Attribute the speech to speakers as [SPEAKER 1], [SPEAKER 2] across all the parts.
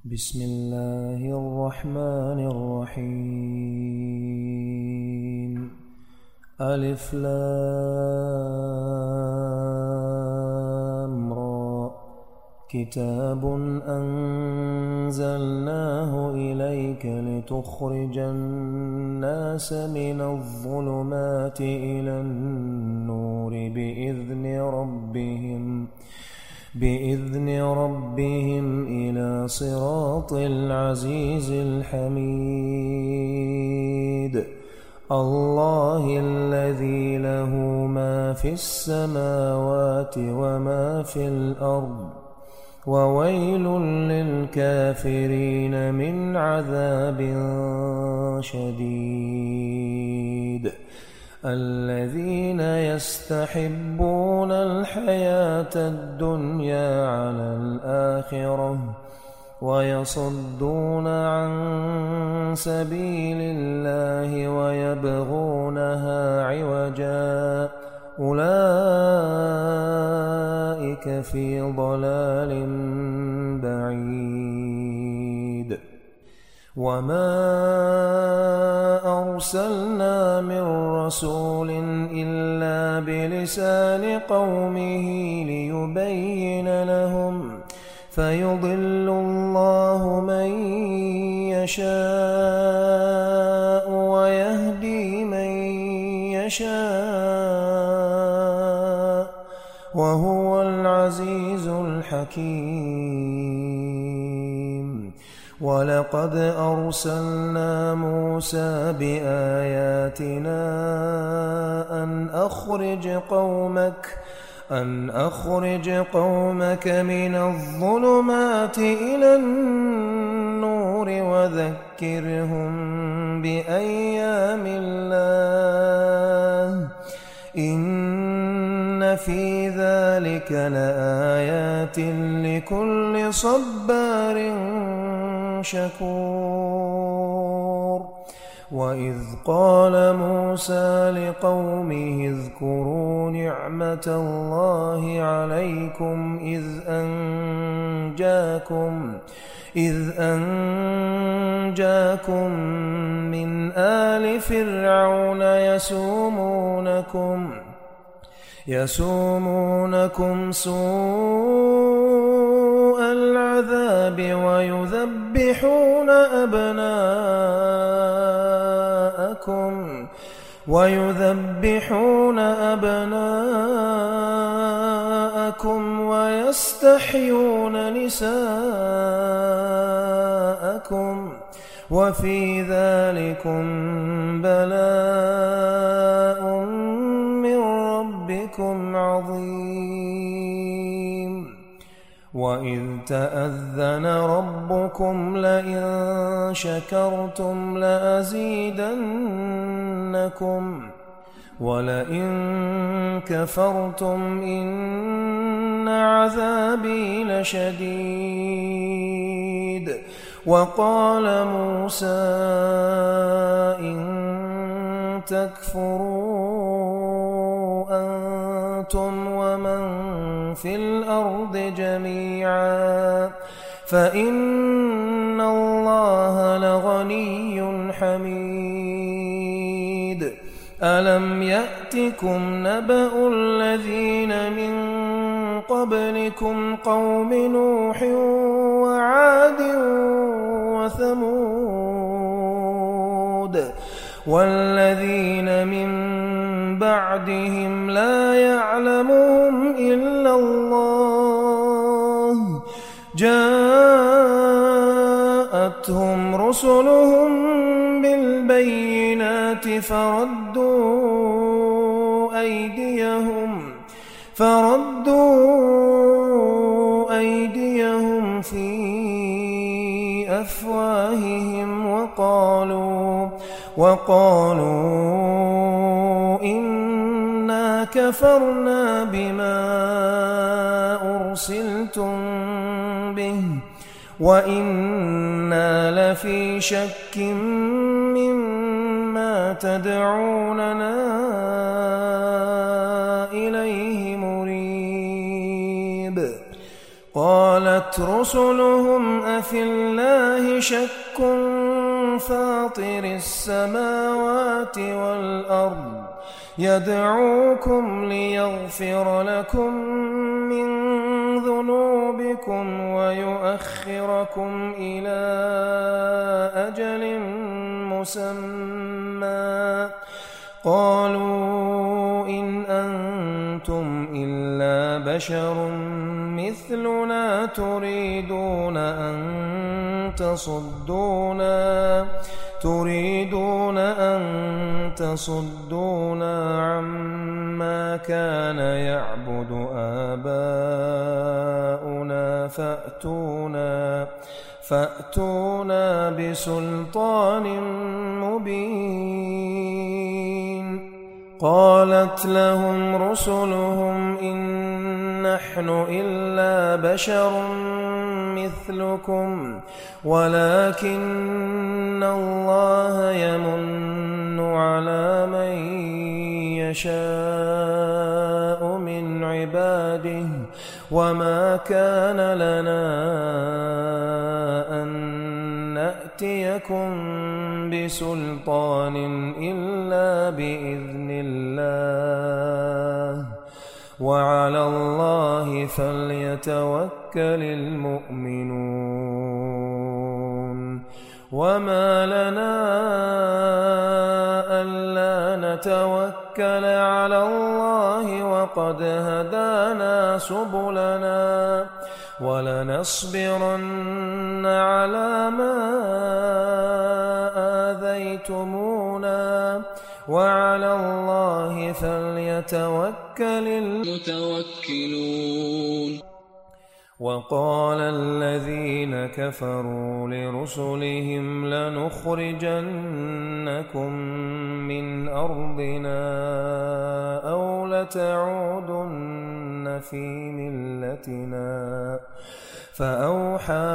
[SPEAKER 1] بسم الله الرحمن الرحيم. ألف لام را. كتاب أنزلناه إليك لتخرج الناس من الظلمات إلى النور بإذن ربهم إلى صراط العزيز الحميد. الله الذي له ما في السماوات وما في الأرض، وويل للكافرين من عذاب شديد. الذين يستحبون الحياة الدنيا على الآخرة ويصدون عن سبيل الله ويبغونها عوجا، أولئك في ضلال بعيد. وما أرسلنا من رسول إلا بلسان قومه ليبين لهم، فيضل الله من يشاء ويهدي من يشاء، وهو العزيز الحكيم. ولقد أرسلنا موسى بآياتنا أن أخرج قومك من الظلمات إلى النور وذكرهم بأيام الله، إن في ذلك لآيات لكل صبار شكور. وإذ قال موسى لقومه اذكروا نعمة الله عليكم إذ أنجاكم من آل فرعون يسومونكم سوء العذاب ويذبحون أبناءكم ويستحيون نساءكم، وفي ذلكم بلاء من ربكم عظيم. وإذ تأذن ربكم لئن شكرتم لأزيدنكم ولئن كفرتم إن عذابي لشديد. وقال موسى إن تكفروا أنتم ومن في الأرض جميعا فإن الله لغني حميد. ألم يأتكم نبأ الذين من قبلكم قوم نوح وعاد وثمود والذين من بعدهم لا يعلمهم إلا الله، جاءتهم رسلهم بالبينات فردوا أيديهم في أفواههم وقالوا إنا كفرنا بما أرسلتم به وإنا لفي شك مما تدعوننا إليه مريب. قالت قالت رسلهم أفي الله شك فاطر السماوات والأرض يدعوكم ليغفر لكم من ذنوبكم ويؤخركم إلى أجل مسمى قالوا إن أنتم إلا بشر مثلنا تريدون أن تصدونا عما كان يعبد آباؤنا فأتونا بسلطان مبين قالت لهم رسلهم إن نحن إلا بشر مثلكم ولكن الله يمن على من يشاء من عباده وما كان لنا أن نأتيكم بسلطان إلا بإذن الله وعلى الله فليتوكل المؤمنون وما لنا ألا نتوكل على الله وقد هدانا سبلنا ولنصبرن على ما آذيتمونا وعلى الله فليتوكل المتوكلون وقال الذين كفروا لرسلهم لنخرجنكم من أرضنا أو لتعودن في ملتنا فأوحى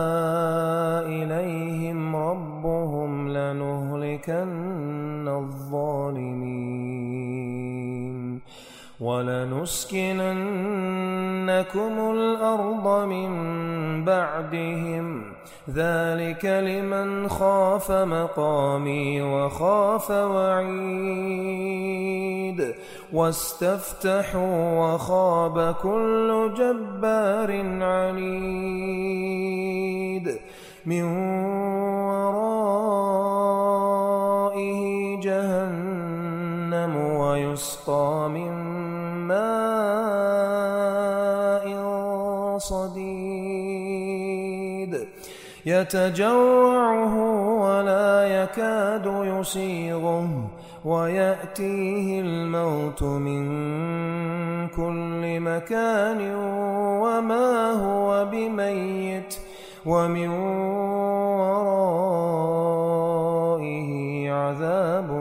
[SPEAKER 1] إليهم ربهم لنهلكن الظالمين ولنسكننكم الأرض من بعدهم ذلك لمن خاف مقامي وخاف وعيد واستفتحوا وخاب كل جبار عنيد من ورائه جهنم ويسقى من ماء صديد يتجرعه ولا يكاد يسيغه ويأتيه الموت من كل مكان وما هو بميت ومن ورائه عذاب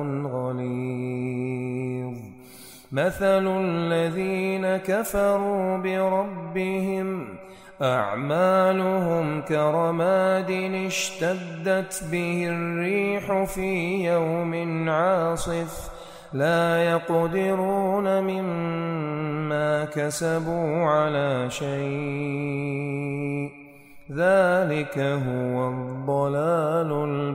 [SPEAKER 1] غليظ مثل الذين كفروا بربهم أعمالهم كرماد اشتدت به الريح في يوم عاصف لا يقدرون مما كسبوا على شيء ذلك هو الضلال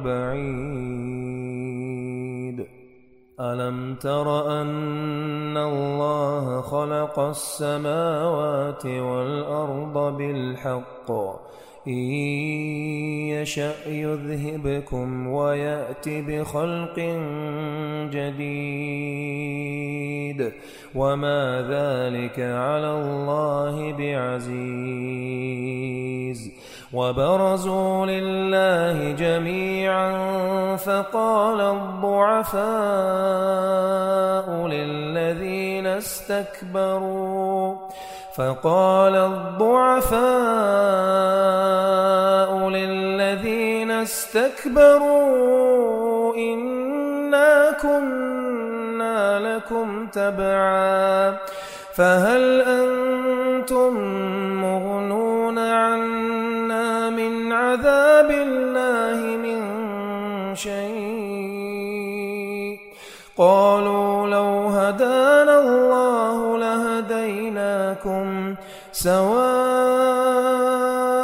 [SPEAKER 1] البعيد ألم تر أن الله خلق السماوات والأرض بالحق إن يشأ يذهبكم ويأت بخلق جديد وما ذلك على الله بعزيز وبرزوا لله جميعا فقال الضعفاء للذين استكبروا إنا كنا لكم تبعا فهل أنتم مغنون عنا من عذاب الله من شيء قالوا لو هدانا الله لهديناكم سواء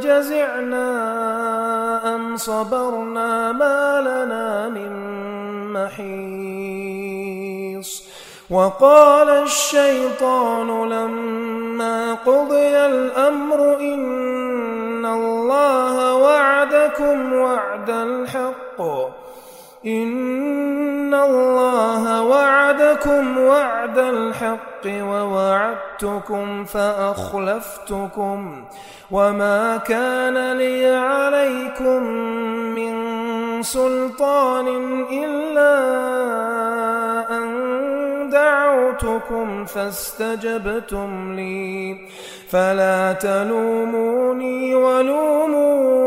[SPEAKER 1] أجزعنا أم صبرنا ما لنا من محيص وقال الشيطان لما قضي الأمر إن الله وعدكم وعد الحق ووعدتكم فأخلفتكم وما كان لي عليكم من سلطان إلا أن دعوتكم فاستجبتم لي فلا تلوموني ولوموا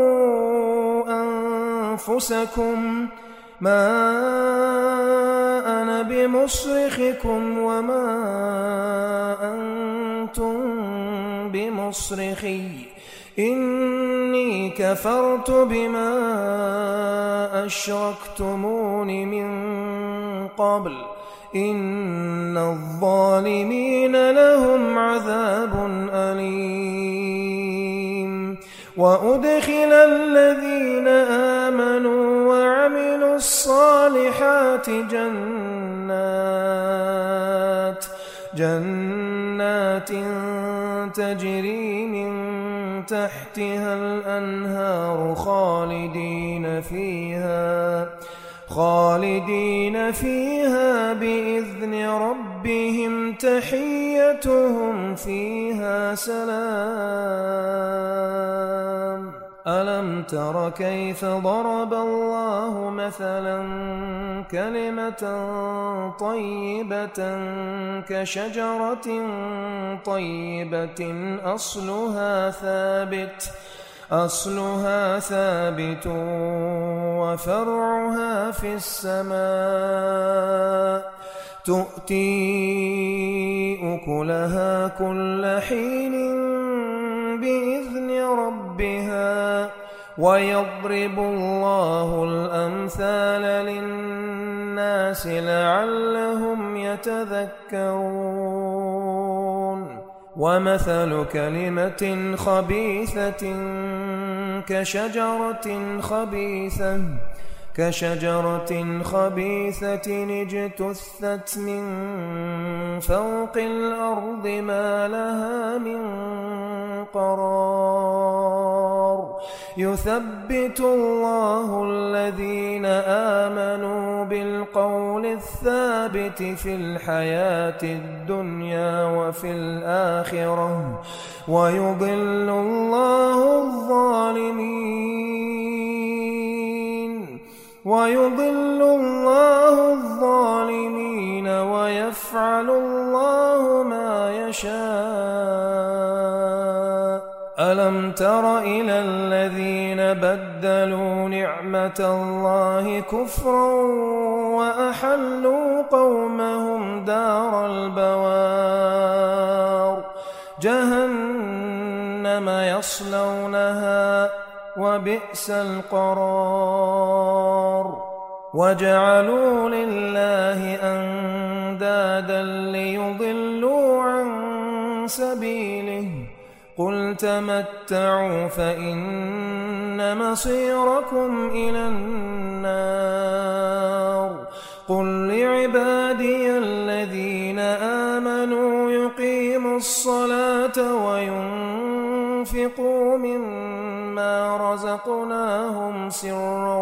[SPEAKER 1] أنفسكم ما أنا بمصرخكم وما أنتم بمصرخي إني كفرت بما أشركتمون من قبل إن الظالمين لهم عذاب أليم وأدخل الذين آمنوا وعملوا الصالحات جنات تجري من تحتها الأنهار خالدين فيها بإذن ربهم تحيتهم فيها سلام ألم تر كيف ضرب الله مثلا كلمة طيبة كشجرة طيبة أصلها ثابت وفرعها في السماء تؤتي أكلها كل حين بإذن ربها ويضرب الله الأمثال للناس لعلهم يتذكرون ومثل كلمة خبيثة كشجرة خبيثة اجتثت من فوق الأرض ما لها من قرار يثبت الله الذين آمنوا بالقول الثابت في الحياة الدنيا وفي الآخرة ويضل الله الظالمين ويفعل الله ما يشاء ألم تر إلى الذين بدلوا نعمة الله كفرا وأحلوا قومهم دار البوار جهنم يصلونها وبئس القرار وجعلوا لله أندادا ليضلوا عن سبيله قل تمتعوا فإن مصيركم إلى النار قل لعبادي الذين آمنوا يقيموا الصلاة وينفقوا مما رزقناهم سرا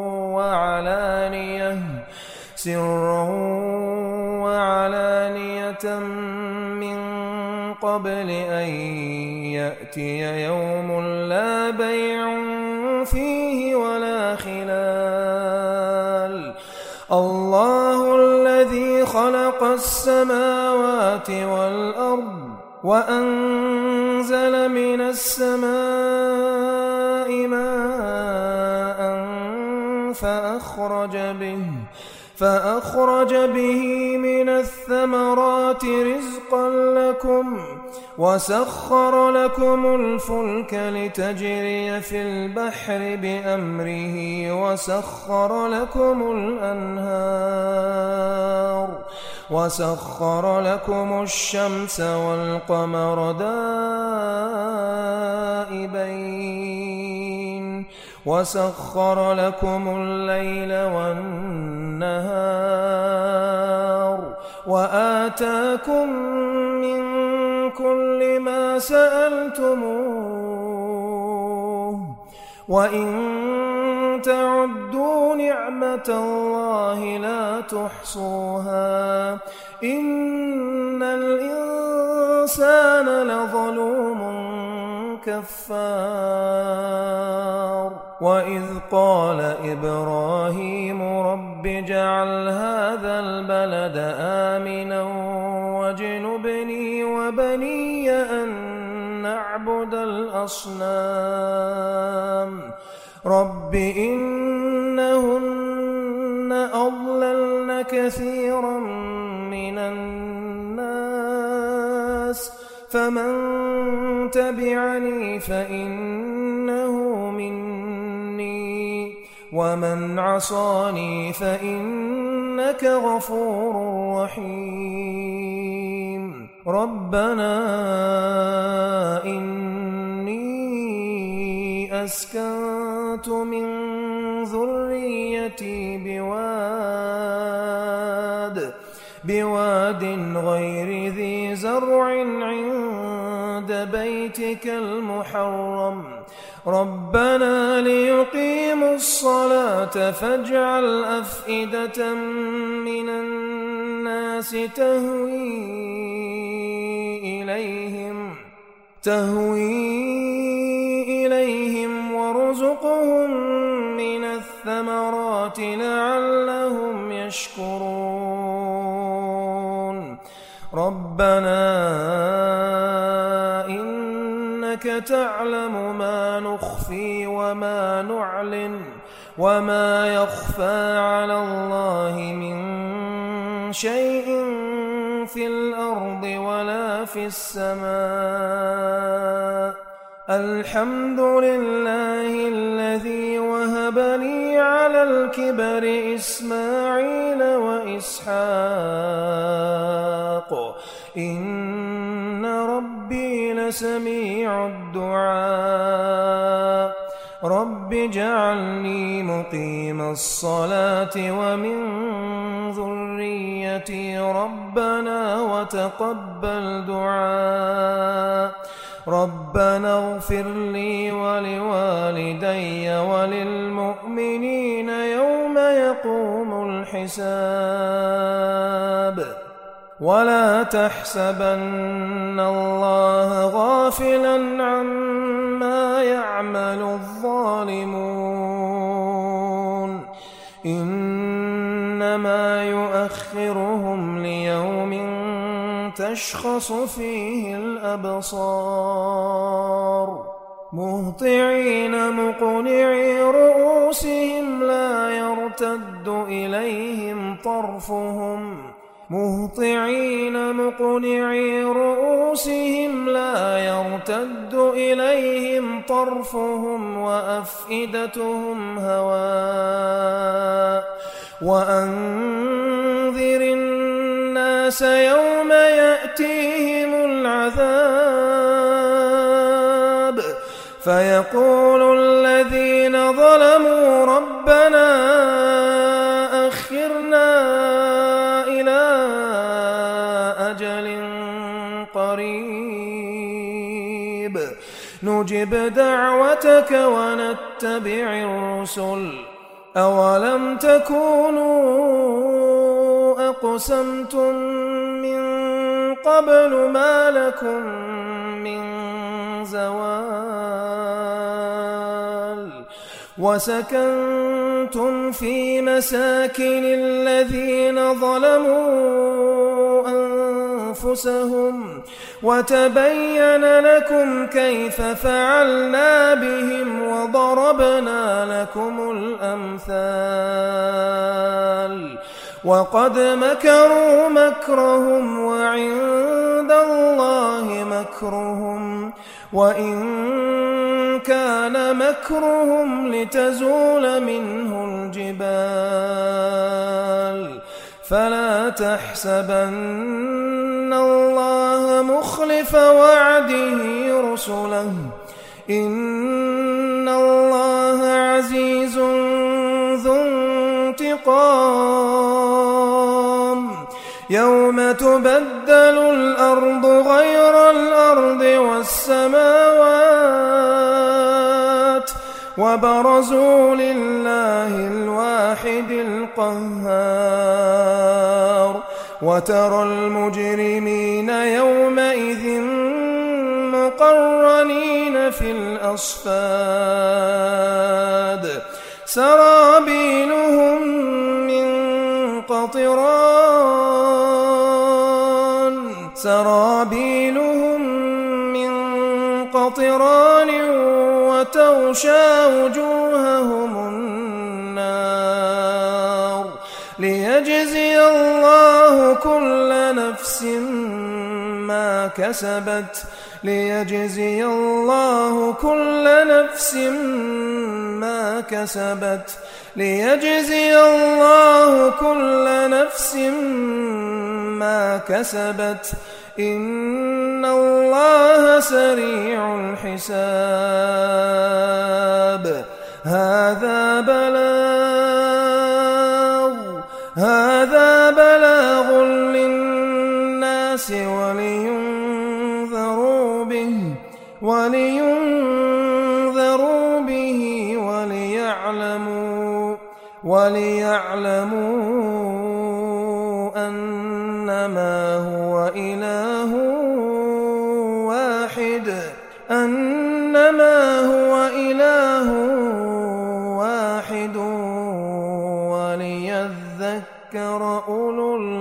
[SPEAKER 1] وعلانية من قبل أن يأتي يوم لا بيع فيه ولا خلال الله الذي خلق السماوات والأرض وأنزل من السماء ماء فأخرج به من الثمرات رزقا لكم وسخر لكم الفلك لتجري في البحر بأمره وسخر لكم الشمس والقمر دائبين وسخر لكم الليل والنهار وآتاكم من كل ما سألتموه وإن تعدوا نعمة الله لا تحصوها إن الإنسان لظلوم كفار وإذ قال إبراهيم رب اجعل هذا البلد آمنا واجنبني وبني أن نعبد الأصنام رب إنهن أضللن كثيرا من الناس فمن تبعني فإنه مني ومن عصاني فإنك غفور رحيم ربنا إني أسكنت من ذريتي بواد غير ذي زرع عند بيتك المحرم ربنا ليقيموا الصلاة فاجعل أفئدة من الناس تهوي إليهم وارزقهم من الثمرات لعلهم يشكرون ربنا إنك تعلم ما نخفي وما نعلن وما يخفى على الله من شيء في الأرض ولا في السماء الحمد لله الذي وهب لي على الكبر إسماعيل وإسحاق إن ربي لسميع الدعاء رب اجعلني مقيم الصلاة ومن ذريتي ربنا وتقبل دعاء ربنا اغفر لي ولوالدي وللمؤمنين يوم يقوم الحساب ولا تحسبن الله غافلا عما يعمل الظالمون إنما يؤخرهم ليوم تشخص فيه الأبصار مهطعين مقنعي رؤوسهم لا يرتد إليهم طرفهم وأفئدتهم هواء وأنذر الناس يوم يأتيهم العذاب فيقول الذين ظلموا ربنا أخرنا إلى أجل قريب نجب دعوتك ونتبع الرسل أولم تكونوا أقسمتم من قبل ما لكم من زوال وسكنتم في مساكن الذين ظلموا أنفسهم وتبين لكم كيف فعلنا بهم وضربنا لكم الأمثال وقد مكروا مكرهم وعند الله مكرهم وإن كان مكرهم لتزول منه الجبال فلا تحسبن الله مخلف وعده رسله إن الله عزيز ذو انتقام يوم تبدل الأرض غير الأرض والسماوات وبرزوا لله الواحد القهار وترى المجرمين يومئذ مقرنين في الأصفاد سرابيلهم من قطران وتغشى وجوههم النار ليجزي الله كل نفس ما كسبت إن الله سريع الحساب هذا بلاغ للناس ولينذروا به وليعلموا أنما هو إله واحد وليذكر أولو